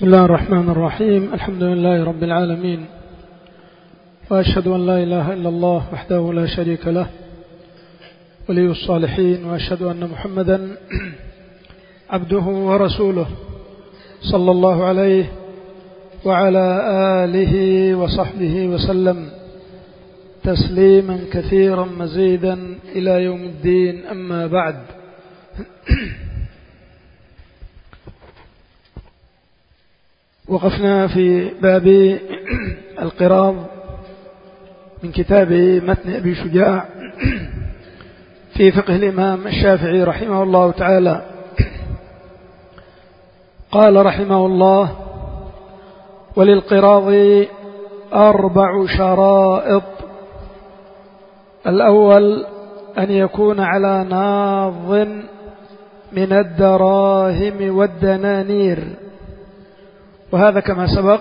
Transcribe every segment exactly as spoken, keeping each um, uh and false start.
بسم الله الرحمن الرحيم. الحمد لله رب العالمين، وأشهد أن لا إله إلا الله وحده لا شريك له ولي الصالحين، وأشهد أن محمدا عبده ورسوله صلى الله عليه وعلى آله وصحبه وسلم تسليما كثيرا مزيدا إلى يوم الدين. أما بعد، وقفنا في باب القراض من كتاب متن أبي شجاع في فقه الإمام الشافعي رحمه الله تعالى. قال رحمه الله: وللقراض أربع شرائط. الأول أن يكون على ناض من الدراهم والدنانير، وهذا كما سبق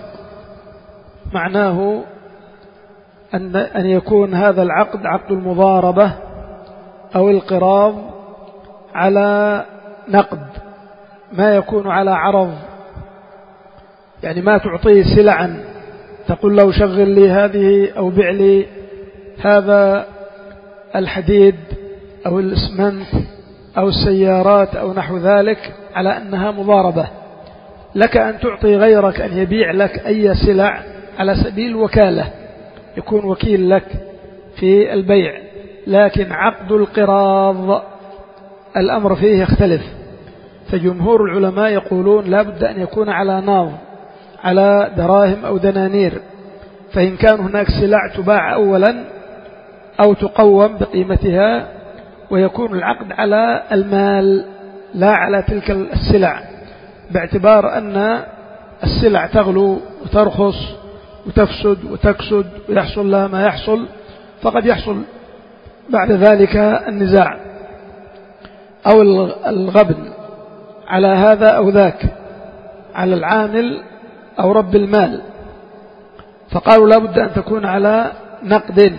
معناه أن أن يكون هذا العقد عقد المضاربة أو القراض على نقد، ما يكون على عرض، يعني ما تعطيه سلعا تقول له شغل لي هذه أو بيع لي هذا الحديد أو الإسمنت أو السيارات أو نحو ذلك على أنها مضاربة. لك أن تعطي غيرك أن يبيع لك أي سلع على سبيل الوكالة، يكون وكيل لك في البيع، لكن عقد القراض الأمر فيه يختلف. فجمهور العلماء يقولون لا بد أن يكون على ناض، على دراهم أو دنانير، فإن كان هناك سلع تباع أولا أو تقوم بقيمتها، ويكون العقد على المال لا على تلك السلع، باعتبار أن السلع تغلو وترخص وتفسد وتكسد ويحصل لها ما يحصل، فقد يحصل بعد ذلك النزاع أو الغبن على هذا أو ذاك، على العامل أو رب المال. فقالوا لا بد أن تكون على نقد،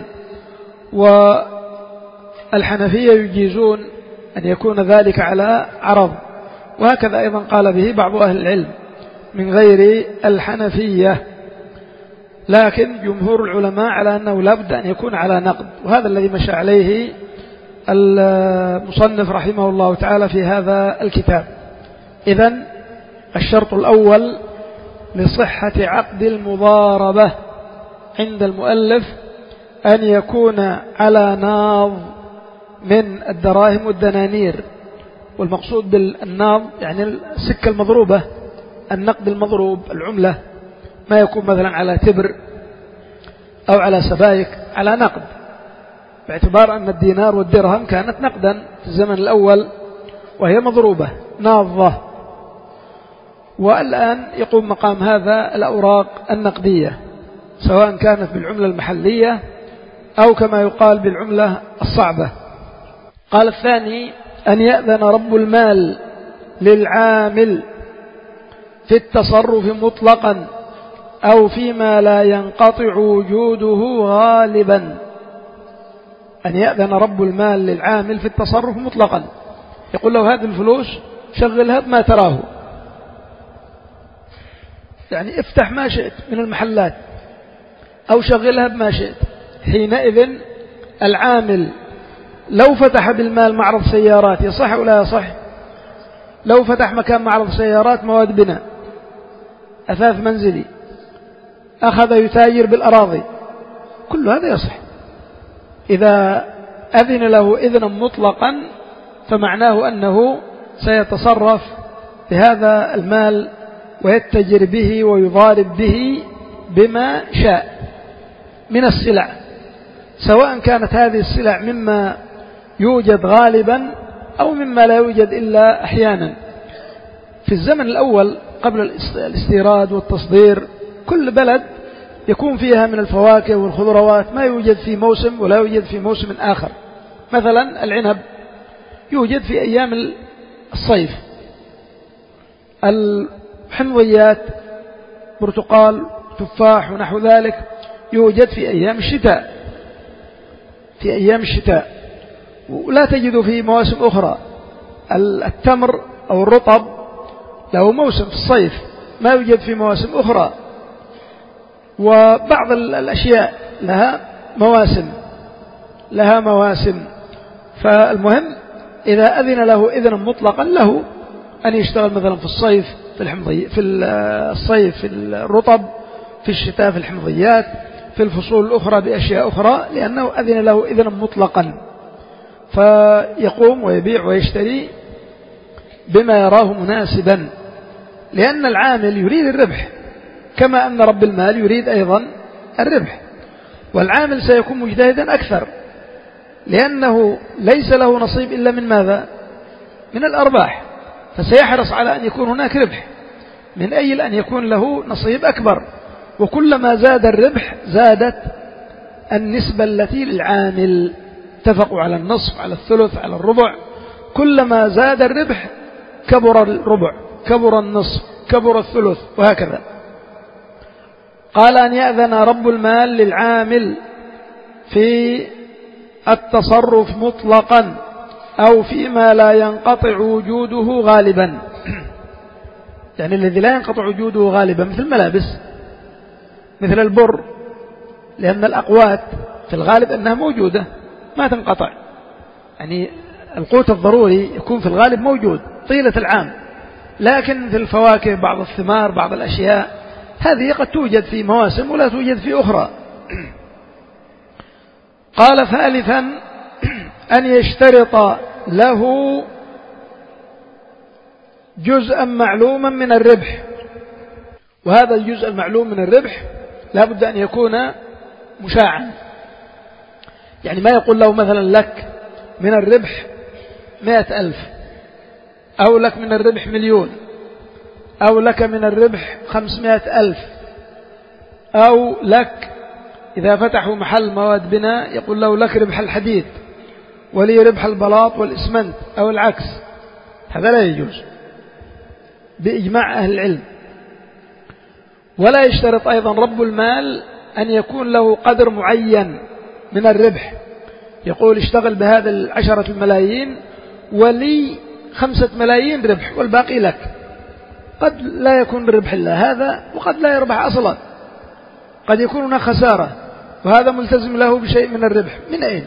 والحنفية يجيزون أن يكون ذلك على عرض، وهكذا أيضا قال به بعض أهل العلم من غير الحنفية، لكن جمهور العلماء على أنه لا بد أن يكون على نقد، وهذا الذي مشى عليه المصنف رحمه الله تعالى في هذا الكتاب. إذن الشرط الأول لصحة عقد المضاربة عند المؤلف أن يكون على ناض من الدراهم والدنانير، والمقصود بالناض يعني السكة المضروبة، النقد المضروب، العملة، ما يكون مثلا على تبر أو على سبائك، على نقد، باعتبار أن الدينار والدرهم كانت نقدا في الزمن الأول وهي مضروبة ناضة، والآن يقوم مقام هذا الأوراق النقدية، سواء كانت بالعملة المحلية أو كما يقال بالعملة الصعبة. قال الثاني أن يأذن رب المال للعامل في التصرف مطلقا أو فيما لا ينقطع وجوده غالبا. أن يأذن رب المال للعامل في التصرف مطلقا، يقول له هذه الفلوس شغلها بما تراه، يعني افتح ما شئت من المحلات أو شغلها بما شئت. حينئذ العامل لو فتح بالمال معرض سيارات يصح أو لا يصح؟ لو فتح مكان معرض سيارات، مواد بناء، أثاث منزلي، أخذ يتاجر بالأراضي، كل هذا يصح. إذا أذن له إذنا مطلقا فمعناه أنه سيتصرف بهذا المال ويتجر به ويضارب به بما شاء من السلع، سواء كانت هذه السلع مما يوجد غالبا أو مما لا يوجد إلا أحيانا. في الزمن الأول قبل الاستيراد والتصدير كل بلد يكون فيها من الفواكه والخضروات ما يوجد في موسم ولا يوجد في موسم آخر. مثلا العنب يوجد في أيام الصيف، الحمضيات برتقال تفاح ونحو ذلك يوجد في أيام الشتاء، في أيام الشتاء، ولا تجد في مواسم أخرى. التمر أو الرطب له موسم في الصيف ما يوجد في مواسم أخرى. وبعض الأشياء لها مواسم لها مواسم فالمهم إذا أذن له إذنا مطلقا له أن يشتغل مثلا في الصيف في الحمضي في الصيف في الرطب، في الشتاء في الحمضيات، في الفصول الأخرى بأشياء أخرى، لأنه أذن له إذنا مطلقا، فيقوم ويبيع ويشتري بما يراه مناسبا، لأن العامل يريد الربح كما أن رب المال يريد أيضا الربح، والعامل سيكون مجتهدا أكثر لأنه ليس له نصيب إلا من ماذا؟ من الأرباح، فسيحرص على أن يكون هناك ربح من أجل أن يكون له نصيب أكبر، وكلما زاد الربح زادت النسبة التي للعامل، اتفقوا على النصف على الثلث على الربع، كلما زاد الربح كبر الربع كبر النصف كبر الثلث وهكذا. قال أن يأذن رب المال للعامل في التصرف مطلقا أو فيما لا ينقطع وجوده غالبا، يعني الذي لا ينقطع وجوده غالبا مثل الملابس مثل البر، لأن الأقوات في الغالب أنها موجودة ما تنقطع، يعني القوت الضروري يكون في الغالب موجود طيلة العام، لكن في الفواكه بعض الثمار بعض الأشياء هذه قد توجد في مواسم ولا توجد في أخرى. قال ثالثا أن يشترط له جزءا معلوما من الربح، وهذا الجزء المعلوم من الربح لا بد أن يكون مشاعا، يعني ما يقول له مثلا لك من الربح مائة ألف أو لك من الربح مليون أو لك من الربح خمسمائة ألف، أو لك إذا فتحوا محل مواد بناء يقول له لك ربح الحديد ولي ربح البلاط والإسمنت أو العكس، هذا لا يجوز بإجماع أهل العلم. ولا يشترط أيضا رب المال أن يكون له قدر معين من الربح، يقول اشتغل بهذا العشرة الملايين ولي خمسة ملايين ربح والباقي لك، قد لا يكون بربح الله هذا وقد لا يربح أصلا، قد يكون هناك خسارة وهذا ملتزم له بشيء من الربح، من أين؟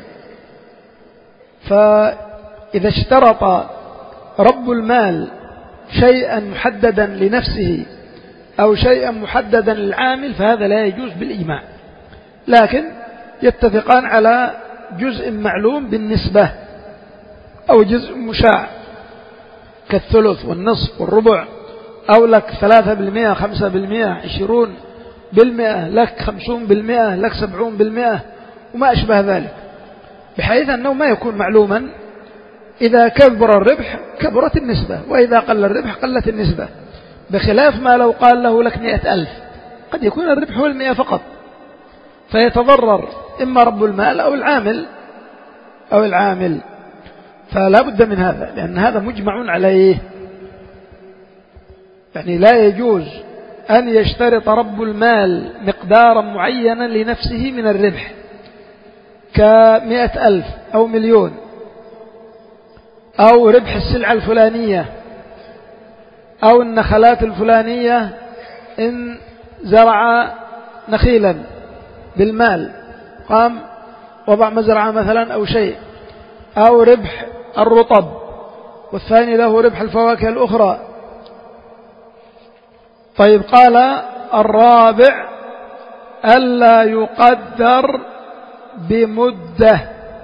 فإذا اشترط رب المال شيئا محددا لنفسه أو شيئا محددا للعامل فهذا لا يجوز بالإجماع، لكن يتفقان على جزء معلوم بالنسبة أو جزء مشاع كالثلث والنصف والربع، أو لك ثلاثة بالمئة خمسة بالمئة عشرون بالمئة لك خمسون بالمئة لك سبعون بالمئة وما أشبه ذلك، بحيث أنه ما يكون معلوما، إذا كبر الربح كبرت النسبة وإذا قل الربح قلت النسبة، بخلاف ما لو قال له لك مئة ألف قد يكون الربح هو المئة فقط فيتضرر إما رب المال أو العامل أو العامل فلا بد من هذا، لأن هذا مجمع عليه، يعني لا يجوز أن يشترط رب المال مقدارا معينا لنفسه من الربح كمئة ألف أو مليون أو ربح السلعة الفلانية أو النخلات الفلانية إن زرع نخيلا بالمال قام وضع مزرعة مثلا أو شيء، أو ربح الرطب والثاني له ربح الفواكه الأخرى. طيب قال الرابع ألا يقدر بمدة،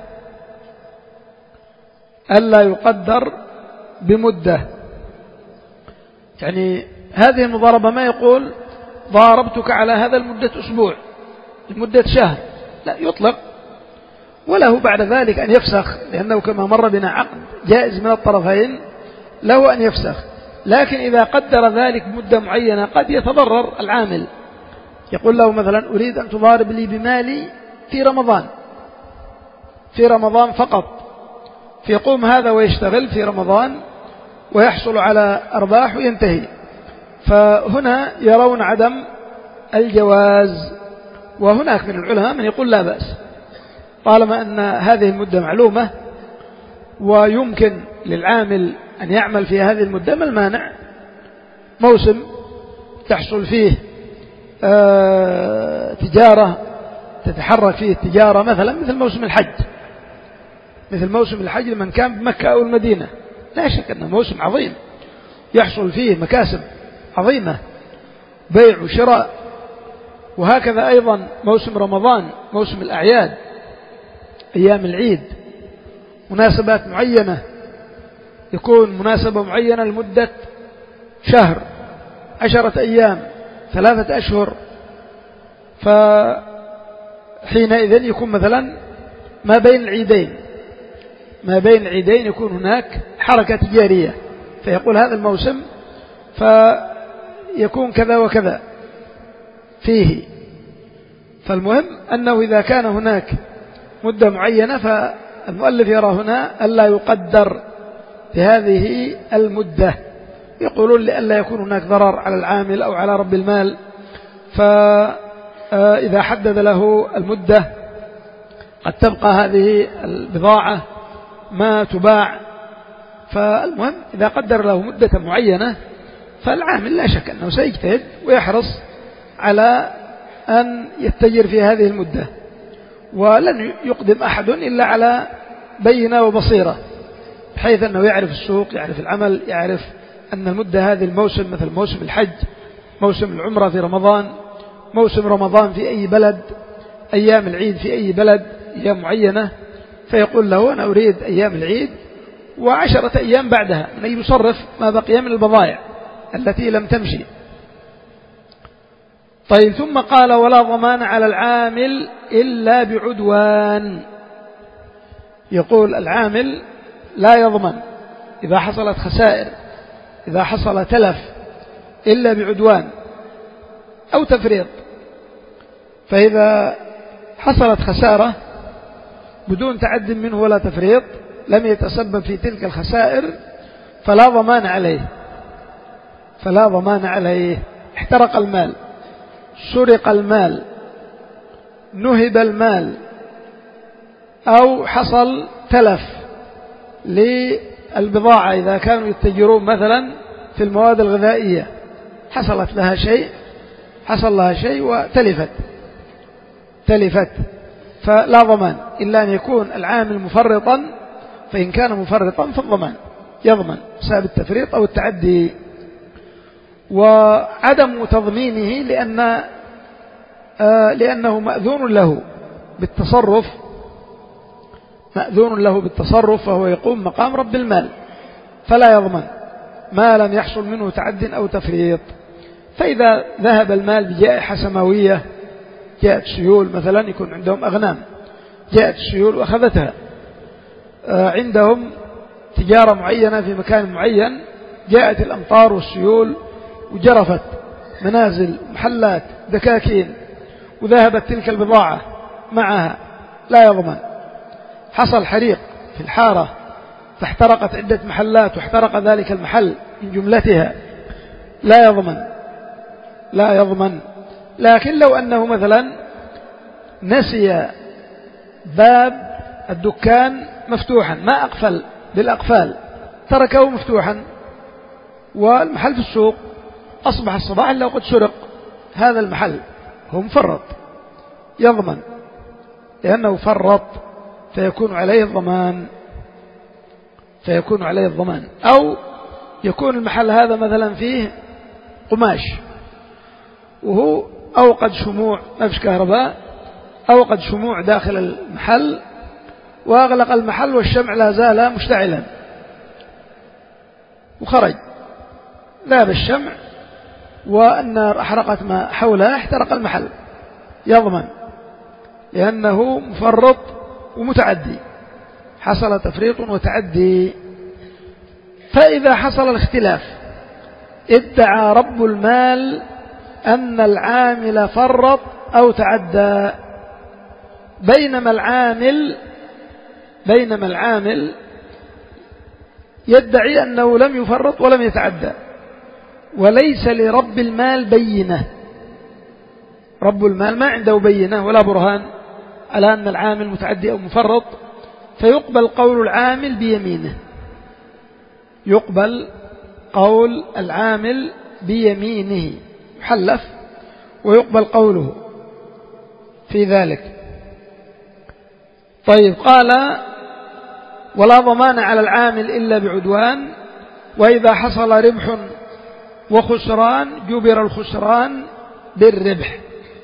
ألا يقدر بمدة، يعني هذه المضاربة ما يقول ضاربتك على هذا لمدة أسبوع لمدة شهر، لا يطلق، وله بعد ذلك أن يفسخ، لأنه كما مر بنا عقد جائز من الطرفين له أن يفسخ، لكن إذا قدر ذلك مدة معينة قد يتضرر العامل، يقول له مثلا أريد أن تضارب لي بمالي في رمضان في رمضان فقط، فيقوم هذا ويشتغل في رمضان ويحصل على أرباح وينتهي، فهنا يرون عدم الجواز، وهناك من العلماء من يقول لا بأس طالما أن هذه المدة معلومة ويمكن للعامل أن يعمل في هذه المدة، ما المانع؟ موسم تحصل فيه آه تجارة تتحرك فيه التجارة، مثلا مثل موسم الحج، مثل موسم الحج لمن كان بمكة أو المدينة، لا شك أنه موسم عظيم يحصل فيه مكاسب عظيمة، بيع وشراء. وهكذا أيضا موسم رمضان، موسم الأعياد، أيام العيد، مناسبات معينة، يكون مناسبة معينة لمدة شهر، عشرة أيام، ثلاثة أشهر، فحينئذ يكون مثلا ما بين العيدين ما بين العيدين يكون هناك حركة تجارية، فيقول هذا الموسم فيكون كذا وكذا فيه. فالمهم أنه إذا كان هناك مدة معينة، فالمؤلف يرى هنا ألا يقدر بهذه المدة، يقولون لألا يكون هناك ضرر على العامل أو على رب المال، فإذا حدد له المدة قد تبقى هذه البضاعة ما تباع. فالمهم إذا قدر له مدة معينة فالعامل لا شك أنه سيجتهد ويحرص على أن يتجر في هذه المدة، ولن يقدم أحد إلا على بينة وبصيرة، بحيث أنه يعرف السوق، يعرف العمل، يعرف أن المدة هذه الموسم مثل موسم الحج، موسم العمرة في رمضان، موسم رمضان في أي بلد، أيام العيد في أي بلد، أيام معينة، فيقول له أنا أريد أيام العيد وعشرة أيام بعدها، من يصرف ما بقي من البضائع التي لم تمشي. طيب، ثم قال ولا ضمان على العامل إلا بعدوان. يقول العامل لا يضمن إذا حصلت خسائر، إذا حصل تلف، إلا بعدوان أو تفريط. فإذا حصلت خسارة بدون تعد منه ولا تفريط لم يتسبب في تلك الخسائر فلا ضمان عليه، فلا ضمان عليه. احترق المال، سرق المال، نهب المال، أو حصل تلف للبضاعة، إذا كانوا يتجرون مثلا في المواد الغذائية، حصلت لها شيء حصل لها شيء وتلفت تلفت فلا ضمان إلا أن يكون العامل مفرطا، فإن كان مفرطا فالضمان يضمن بسبب التفريط أو التعدي. وعدم تضمينه لأن آه لأنه مأذون له بالتصرف مأذون له بالتصرف فهو يقوم مقام رب المال، فلا يضمن ما لم يحصل منه تعد أو تفريط. فإذا ذهب المال بجائحة سماوية، جاءت سيول مثلا، يكون عندهم أغنام، جاءت السيول وأخذتها، آه عندهم تجارة معينة في مكان معين، جاءت الأمطار والسيول وجرفت منازل، محلات، دكاكين، وذهبت تلك البضاعة معها، لا يضمن. حصل حريق في الحارة فاحترقت عدة محلات واحترق ذلك المحل من جملتها، لا يضمن لا يضمن. لكن لو أنه مثلا نسي باب الدكان مفتوحا، ما أقفل بالأقفال، تركه مفتوحا، والمحل في السوق، أصبح الصباح إلا وقد سرق هذا المحل، هو مفرط، يضمن لأنه فرط، فيكون عليه الضمان فيكون عليه الضمان. أو يكون المحل هذا مثلا فيه قماش، وهو أوقد شموع، ما فيش كهرباء، أوقد شموع داخل المحل وأغلق المحل والشمع لا زال مشتعلا، وخرج ذهب الشمع والنار أحرقت ما حولها، احترق المحل، يضمن لأنه مفرط ومتعدي، حصل تفريط وتعدي. فإذا حصل الاختلاف ادعى رب المال أن العامل فرط أو تعدى، بينما العامل بينما العامل يدعي أنه لم يفرط ولم يتعدى، وليس لرب المال بينة. رب المال ما عنده بينة ولا برهان على أن العامل متعدي أو مفرط، فيقبل قول العامل بيمينه، يقبل قول العامل بيمينه، يحلف ويقبل قوله في ذلك. طيب قال ولا ضمان على العامل إلا بعدوان، وإذا حصل ربح وخسران جبر الخسران بالربح،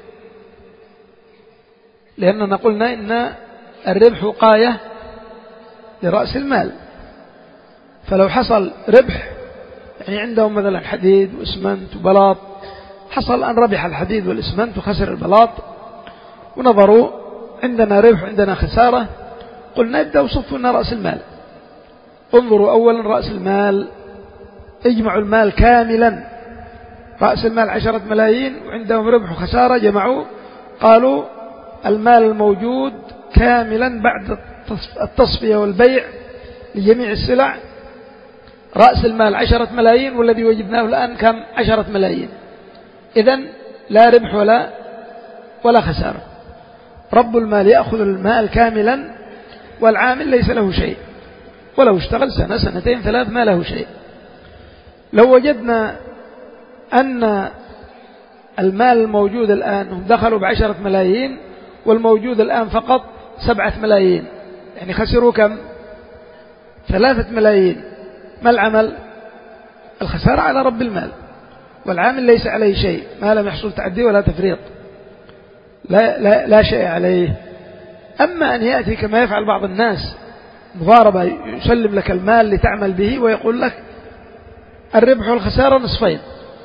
لأننا قلنا إن الربح وقاية لرأس المال، فلو حصل ربح يعني عندهم مثلا حديد وإسمنت وبلاط، حصل أن ربح الحديد والإسمنت وخسر البلاط، ونظروا عندنا ربح عندنا خسارة، قلنا ابدأوا صفوا لنا رأس المال، انظروا أولا رأس المال، اجمعوا المال كاملا، رأس المال عشرة ملايين وعندهم ربح وخسارة، جمعوا قالوا المال الموجود كاملا بعد التصفية والبيع لجميع السلع رأس المال عشرة ملايين، والذي وجدناه الآن كم؟ عشرة ملايين، إذن لا ربح ولا ولا خسارة. رب المال يأخذ المال كاملا والعامل ليس له شيء، ولو اشتغل سنة سنتين ثلاث ما له شيء. لو وجدنا أن المال الموجود الآن هم دخلوا بعشرة ملايين والموجود الآن فقط سبعة ملايين، يعني خسروا كم؟ ثلاثة ملايين، ما العمل؟ الخسارة على رب المال، والعامل ليس عليه شيء ما لم يحصل تعدي ولا تفريط، لا, لا, لا شيء عليه. أما أن يأتي كما يفعل بعض الناس مضاربة، يسلم لك المال لتعمل به ويقول لك الربح والخسارة نصفين،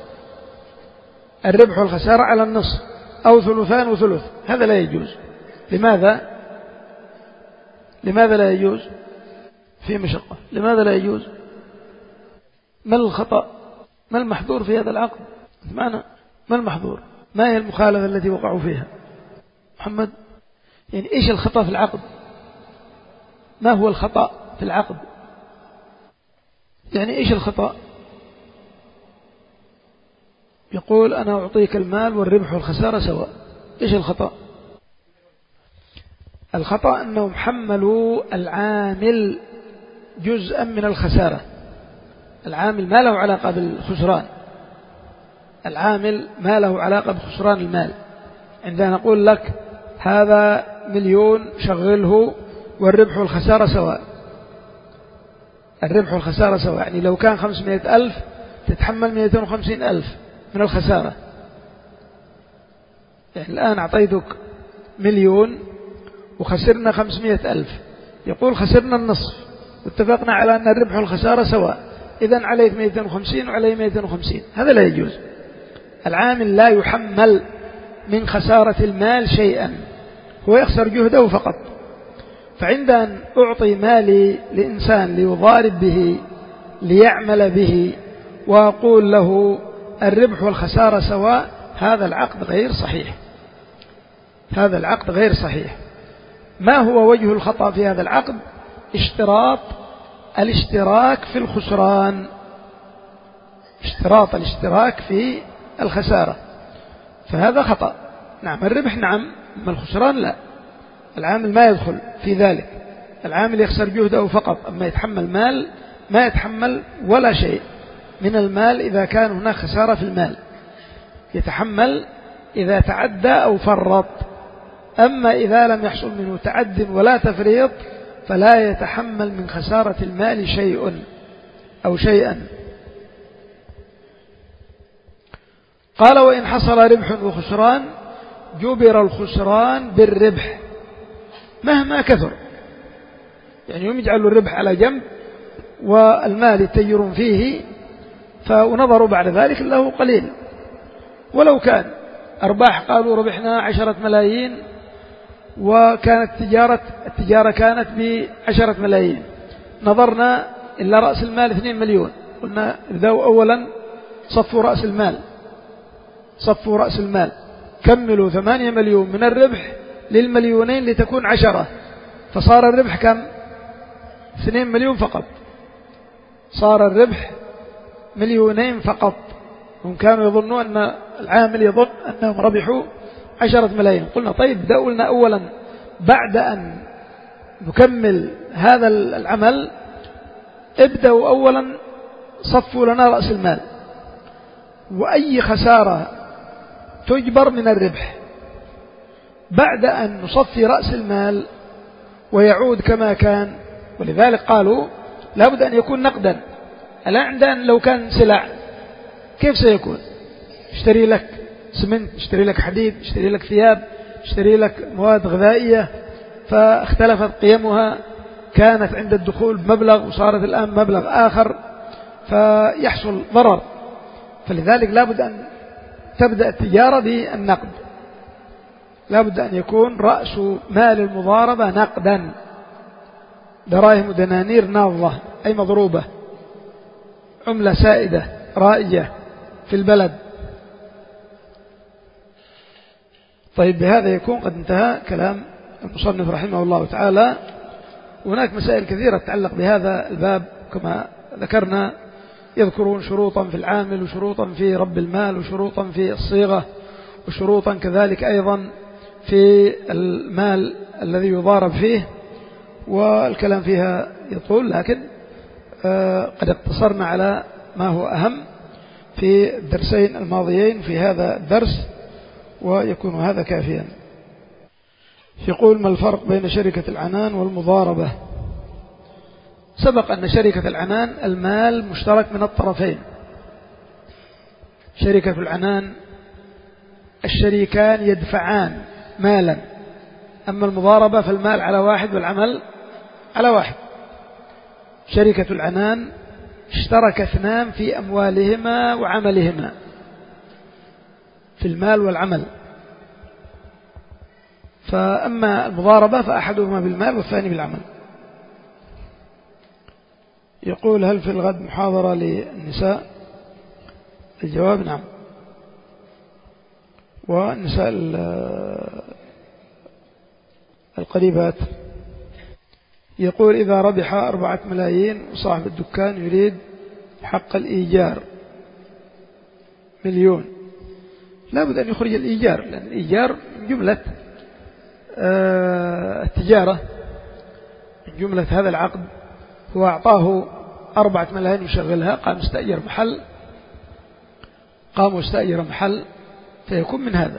الربح والخسارة على النصف أو ثلثان وثلث، هذا لا يجوز. لماذا؟ لماذا لا يجوز؟ في مشقة. لماذا لا يجوز؟ ما الخطأ؟ ما المحظور في هذا العقد؟ معنى ما المحظور؟ ما هي المخالفة التي وقعوا فيها؟ محمد، يعني إيش الخطأ في العقد؟ ما هو الخطأ في العقد؟ يعني إيش الخطأ؟ يقول أنا أعطيك المال والربح والخسارة سواء، إيش الخطأ؟ الخطأ أنهم حملوا العامل جزءا من الخسارة، العامل ما له علاقة بالخسران، العامل ما له علاقة بخسران المال. عندما نقول لك هذا مليون شغله والربح والخسارة سواء، الربح والخسارة سواء، يعني لو كان خمسمائة ألف تتحمل مئتين وخمسين ألف من الخسارة. يعني الآن أعطيتك مليون وخسرنا خمسمائة ألف، يقول خسرنا النصف واتفقنا على أن الربح والخسارة سواء، إذن عليك مئتين وخمسين وعليه مئتين وخمسين، هذا لا يجوز. العامل لا يحمل من خسارة المال شيئا، هو يخسر جهده فقط. فعند أن أعطي مالي لإنسان ليضارب به ليعمل به وأقول له الربح والخسارة سواء، هذا العقد غير صحيح، هذا العقد غير صحيح. ما هو وجه الخطأ في هذا العقد؟ اشتراط الاشتراك في الخسران، اشتراط الاشتراك في الخسارة، فهذا خطأ. نعم الربح نعم، أما الخسران لا، العامل ما يدخل في ذلك، العامل يخسر جهده فقط، أما يتحمل مال ما يتحمل ولا شيء من المال إذا كان هناك خسارة في المال، يتحمل إذا تعدى أو فرط، أما إذا لم يحصل منه تعد ولا تفريط فلا يتحمل من خسارة المال شيء أو شيئا. قال وإن حصل ربح وخسران جبر الخسران بالربح مهما كثر، يعني هم يجعلوا الربح على جنب والمال يتجرون فيه، فنظروا بعد ذلك له قليل، ولو كان أرباح قالوا ربحنا عشرة ملايين وكانت تجارة التجارة كانت بعشرة ملايين، نظرنا إلا رأس المال اثنين مليون، قلنا ابدأوا أولا صفوا رأس المال، صفوا رأس المال، كملوا ثمانية مليون من الربح للمليونين لتكون عشرة، فصار الربح كم؟ اثنين مليون فقط، صار الربح مليونين فقط. هم كانوا يظنون أن العامل يظن أنهم ربحوا عشرة ملايين، قلنا طيب ابدأوا لنا أولا بعد أن نكمل هذا العمل، ابدأوا أولا صفوا لنا رأس المال، وأي خسارة تجبر من الربح بعد أن نصفي رأس المال ويعود كما كان. ولذلك قالوا لابد أن يكون نقدا. الآن عندنا لو كان سلع كيف سيكون؟ اشتري لك سمنت، اشتري لك حديد، اشتري لك ثياب، اشتري لك مواد غذائية، فاختلفت قيمها، كانت عند الدخول بمبلغ وصارت الآن مبلغ آخر، فيحصل ضرر. فلذلك لابد أن تبدأ التجارة بالنقد، لابد أن يكون رأس مال المضاربة نقدا، دراهم ودنانير ناضة أي مضروبة، عملة سائدة رائجة في البلد. طيب بهذا يكون قد انتهى كلام المصنف رحمه الله تعالى. وهناك مسائل كثيرة تتعلق بهذا الباب كما ذكرنا، يذكرون شروطا في العامل وشروطا في رب المال وشروطا في الصيغة وشروطا كذلك أيضا في المال الذي يضارب فيه، والكلام فيها يطول، لكن قد اقتصرنا على ما هو أهم في الدرسين الماضيين في هذا الدرس، ويكون هذا كافيا. يقول: ما الفرق بين شركة العنان والمضاربة؟ سبق أن شركة العنان المال مشترك من الطرفين. شركة العنان الشريكان يدفعان مالا، أما المضاربة فالمال على واحد والعمل على واحد. شركة العنان اشترك اثنان في أموالهما وعملهما، في المال والعمل. فأما المضاربة فأحدهما بالمال والثاني بالعمل. يقول: هل في الغد محاضرة للنساء؟ الجواب: نعم. والنساء القريبات. يقول: إذا ربح أربعة ملايين وصاحب الدكان يريد حق الإيجار مليون، لابد أن يخرج الإيجار، لأن الإيجار من جملة التجارة، من جملة هذا العقد. هو أعطاه أربعة ملايين يشغلها، قام استأجر محل، قام واستأجر محل، فيكون من هذا.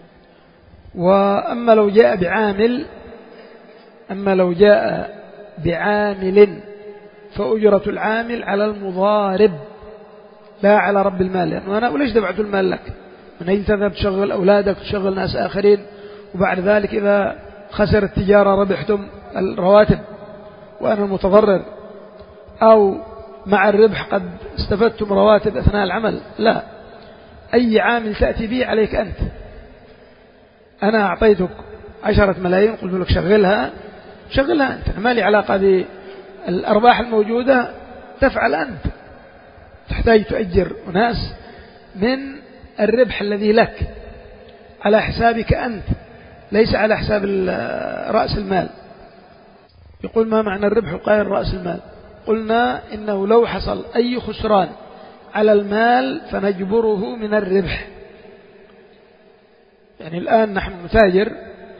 وأما لو جاء بعامل أما لو جاء بعامل فأجرة العامل على المضارب لا على رب المال، لأنه أنا وليش دفعت المال لك؟ من أين تذهب تشغل أولادك تشغل ناس آخرين، وبعد ذلك إذا خسر التجارة ربحتم الرواتب وأنا المتضرر، أو مع الربح قد استفدتم رواتب أثناء العمل. لا، أي عامل تأتي به عليك أنت. أنا أعطيتك عشرة ملايين قلت لك شغلها، شغلها أنت، ما لي علاقة بالأرباح الموجودة، تفعل أنت. تحتاج تؤجر أناس من الربح الذي لك على حسابك أنت، ليس على حساب رأس المال. يقول: ما معنى الربح وقائل رأس المال؟ قلنا إنه لو حصل أي خسران على المال فنجبره من الربح. يعني الآن نحن نتاجر،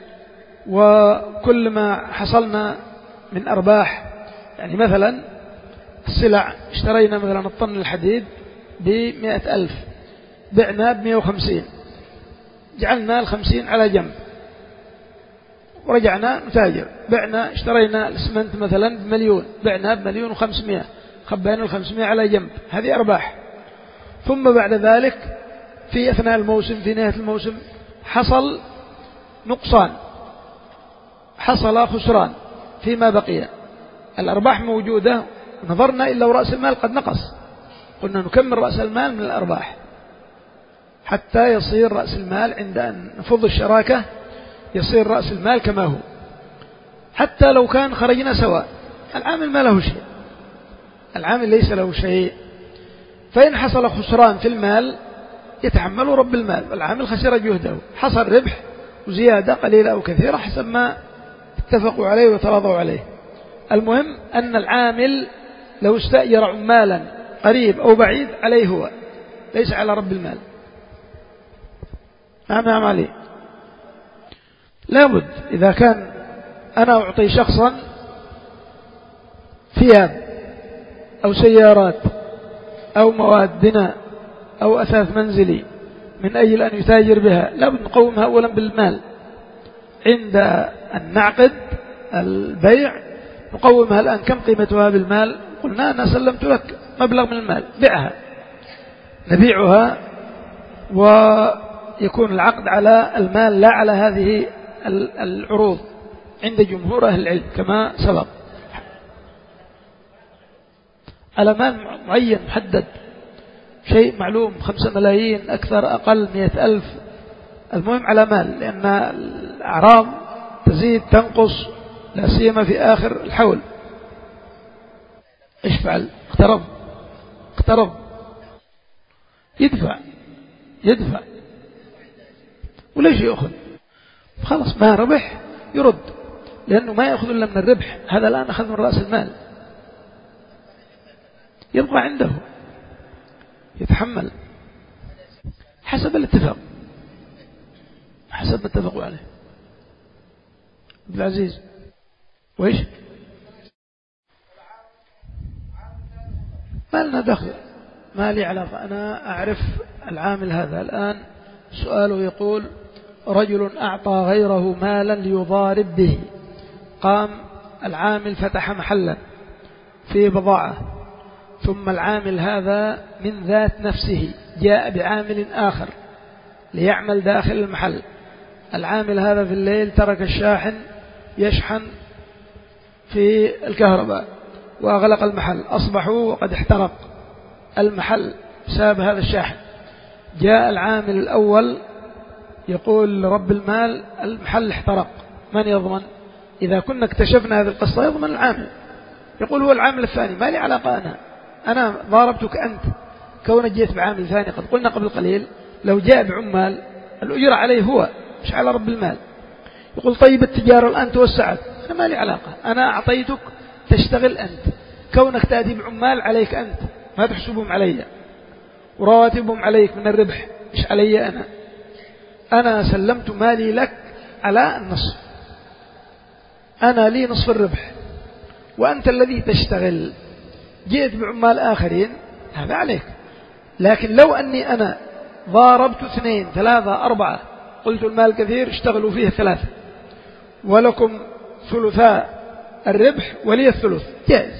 وكل ما حصلنا من أرباح، يعني مثلا السلع اشترينا مثلا الطن الحديد بمئة ألف، بعنا بمئة وخمسين، جعلنا الخمسين على جنب ورجعنا نتاجر. بعنا اشترينا الاسمنت مثلا بمليون، بعنا بمليون وخمسمائة، خبينا الخمسمائة على جنب، هذه أرباح. ثم بعد ذلك في أثناء الموسم، في نهاية الموسم، حصل نقصان، حصل خسران فيما بقي، الأرباح موجودة، نظرنا إلا ورأس المال قد نقص، قلنا نكمل رأس المال من الأرباح حتى يصير رأس المال عند أن نفض الشراكة، يصير رأس المال كما هو. حتى لو كان خرجنا سواء، العامل ما له شيء، العامل ليس له شيء. فإن حصل خسران في المال يتحمل رب المال، والعامل خسر جهده. حصل ربح وزيادة قليلة أو كثيرة حسب ما اتفقوا عليه وتراضوا عليه. المهم أن العامل لو استأجر عمالا قريب أو بعيد عليه هو، ليس على رب المال. نعم نعم عليه. لابد إذا كان أنا أعطي شخصا ثياب أو سيارات أو مواد بناء أو أثاث منزلي من أجل أن يتاجر بها لابد نقومها أولا بالمال. عند أن نعقد البيع نقومها الآن كم قيمتها بالمال؟ قلنا أنا سلمت لك مبلغ من المال بعها، نبيعها ويكون العقد على المال لا على هذه العروض عند جمهور أهل العلم كما سبق، على مال معين محدد، شيء معلوم، خمسة ملايين أكثر أقل مئة ألف، المهم على مال، لأن الأعراض تزيد تنقص لا سيما في آخر الحول. إيش فعل؟ اقترض اقترض يدفع يدفع وليش يأخذ؟ خلاص ما ربح يرد، لأنه ما يأخذ إلا من الربح. هذا الآن أخذ من رأس المال، يبقى عنده يتحمل حسب الاتفاق، حسب ما اتفقوا عليه. عبد العزيز وإيش؟ ما لنا دخل، ما لي علاقة، أنا أعرف العامل هذا. الآن سؤاله يقول: رجل أعطى غيره مالا ليضارب به، قام العامل فتح محلا في بضاعة، ثم العامل هذا من ذات نفسه جاء بعامل آخر ليعمل داخل المحل. العامل هذا في الليل ترك الشاحن يشحن في الكهرباء وأغلق المحل، أصبحوا وقد احترق المحل بسبب هذا الشاحن. جاء العامل الأول يقول لرب المال: المحل احترق، من يضمن؟ إذا كنا اكتشفنا هذه القصة يضمن العامل. يقول هو العامل الثاني ما لي علاقة، أنا أنا ضاربتك أنت كونك جيت بعامل ثاني. قد قلنا قبل قليل لو جاء بعمال الأجرة عليه هو مش على رب المال. يقول طيب التجارة الآن توسعت، أنا ما لي علاقة، أنا أعطيتك تشتغل أنت، كونك تأتي بعمال عليك أنت، ما تحسبهم علي، ورواتبهم عليك من الربح مش علي أنا. أنا سلمت مالي لك على النصف، أنا لي نصف الربح، وأنت الذي تشتغل. جئت بعمال آخرين هذا عليك، لكن لو أني أنا ضاربت اثنين ثلاثة أربعة، قلت المال كثير اشتغلوا فيه ثلاثة ولكم ثلثاء الربح ولي الثلث، جائز.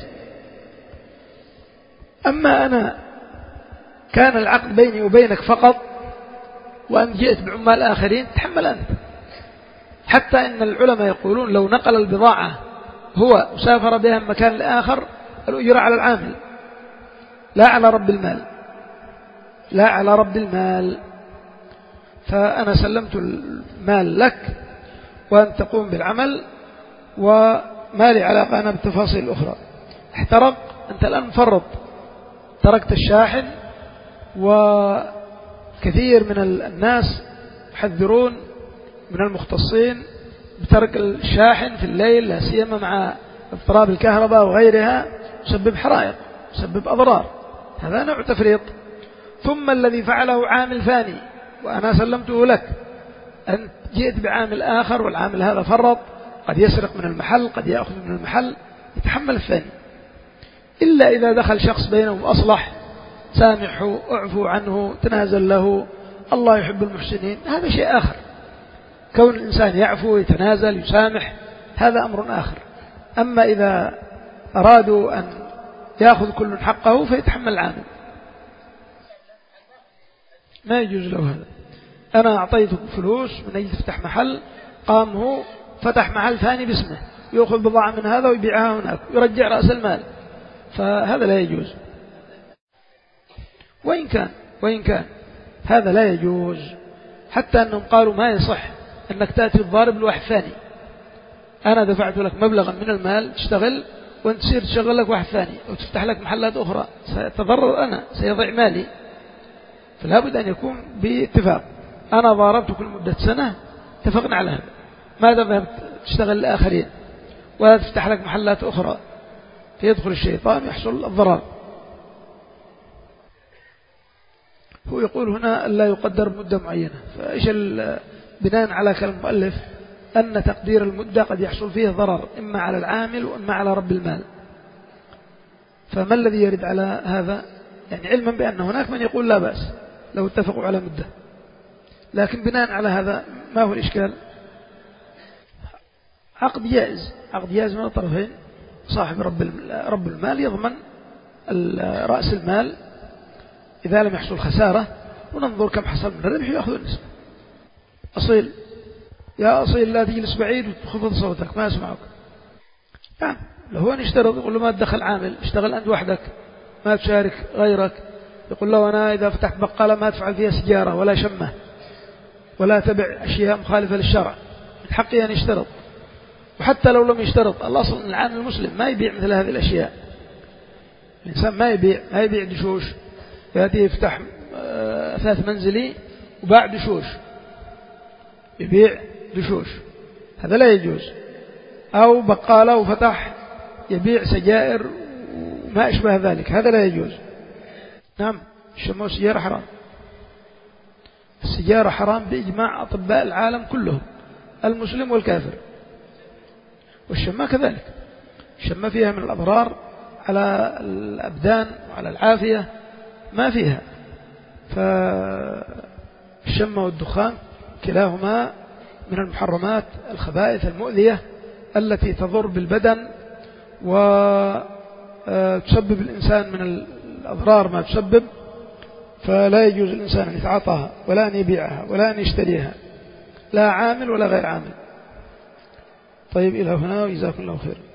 أما أنا كان العقد بيني وبينك فقط وأنت جئت بعمال آخرين، تحمل أنت. حتى إن العلماء يقولون لو نقل البضاعة هو وسافر بها من مكان لآخر الأجرة على العامل لا على رب المال، لا على رب المال. فأنا سلمت المال لك وأن تقوم بالعمل، وما لي علاقة أنا بالتفاصيل الأخرى. احترق، أنت الآن مفرط، تركت الشاحن، وكثير من الناس يحذرون من المختصين بترك الشاحن في الليل، لا سيما مع اضطراب الكهرباء وغيرها، يسبب حرائق، يسبب أضرار، هذا نوع تفريط. ثم الذي فعله عامل ثاني وأنا سلمته لك، أنت جئت بعامل آخر والعامل هذا فرط، قد يسرق من المحل، قد يأخذ من المحل، يتحمل الثاني. إلا إذا دخل شخص بينهم أصلح، سامحوا، اعفوا عنه، تنازل له، الله يحب المحسنين، هذا شيء آخر. كون الإنسان يعفو، يتنازل، يسامح، هذا أمر آخر. أما إذا أرادوا أن يأخذ كل حقه فيتحمل العامل، ما يجوز له هذا. أنا أعطيتك فلوس من أجل تفتح محل، قام هو فتح محل ثاني باسمه، يأخذ بضاعة من هذا ويبيعها هناك، يرجع رأس المال، فهذا لا يجوز. وإن كان وإن كان هذا لا يجوز، حتى أنهم قالوا ما يصح أنك تأتي الضارب لواحد ثاني. أنا دفعت لك مبلغا من المال تشتغل، وأنت تصير تشغل لك واحد ثاني وتفتح لك محلات أخرى، سيتضرر أنا، سيضيع مالي. فلا بد أن يكون باتفاق. أنا ضاربتك لمدة سنة، اتفقنا على هذا، ماذا ذهبت تشتغل لآخرين ولا تفتح لك محلات أخرى، فيدخل الشيطان يحصل الضرر. هو يقول هنا لا يقدر مدة معينة، فإيش بناء على كلام المؤلف أن تقدير المدة قد يحصل فيه ضرر إما على العامل وإما على رب المال. فما الذي يرد على هذا؟ يعني علما بأن هناك من يقول لا بأس لو اتفقوا على مدة، لكن بناء على هذا ما هو الإشكال؟ عقد جائز، عقد جائز من الطرفين. صاحب رب رب المال يضمن رأس المال إذا لم يحصل خسارة، وننظر كم حصل من الربح يأخذ النسبة. أصيل، يا أصيل لا تجلس بعيد وتخفض صوتك ما أسمعك. يعني لو هو يشترط يقول له ما تدخل عامل، اشتغل أنت وحدك ما تشارك غيرك. يقول له أنا إذا فتحت بقالة ما تفعل فيها سجارة ولا شمة ولا تبع أشياء مخالفة للشرع، من حقي أن يشترط. وحتى لو لم يشترط، الأصل أن العامل المسلم ما يبيع مثل هذه الأشياء. الإنسان ما يبيع ما يبيع دشوش، يأتي يفتح أثاث منزلي وباع دشوش، يبيع دشوش، هذا لا يجوز. أو بقالة وفتح يبيع سجائر وما أشبه ذلك، هذا لا يجوز. نعم، الشمة والسجارة حرام. السجارة حرام بإجماع أطباء العالم كلهم، المسلم والكافر. والشمة كذلك، الشمة فيها من الأضرار على الأبدان وعلى العافية ما فيها. فالشمة والدخان كلاهما من المحرمات الخبائث المؤذية التي تضر بالبدن وتسبب الإنسان من الأضرار ما تسبب. فلا يجوز الإنسان أن يتعاطاها ولا أن يبيعها ولا أن يشتريها، لا عامل ولا غير عامل. طيب إلى هنا وجزاكم الله خير.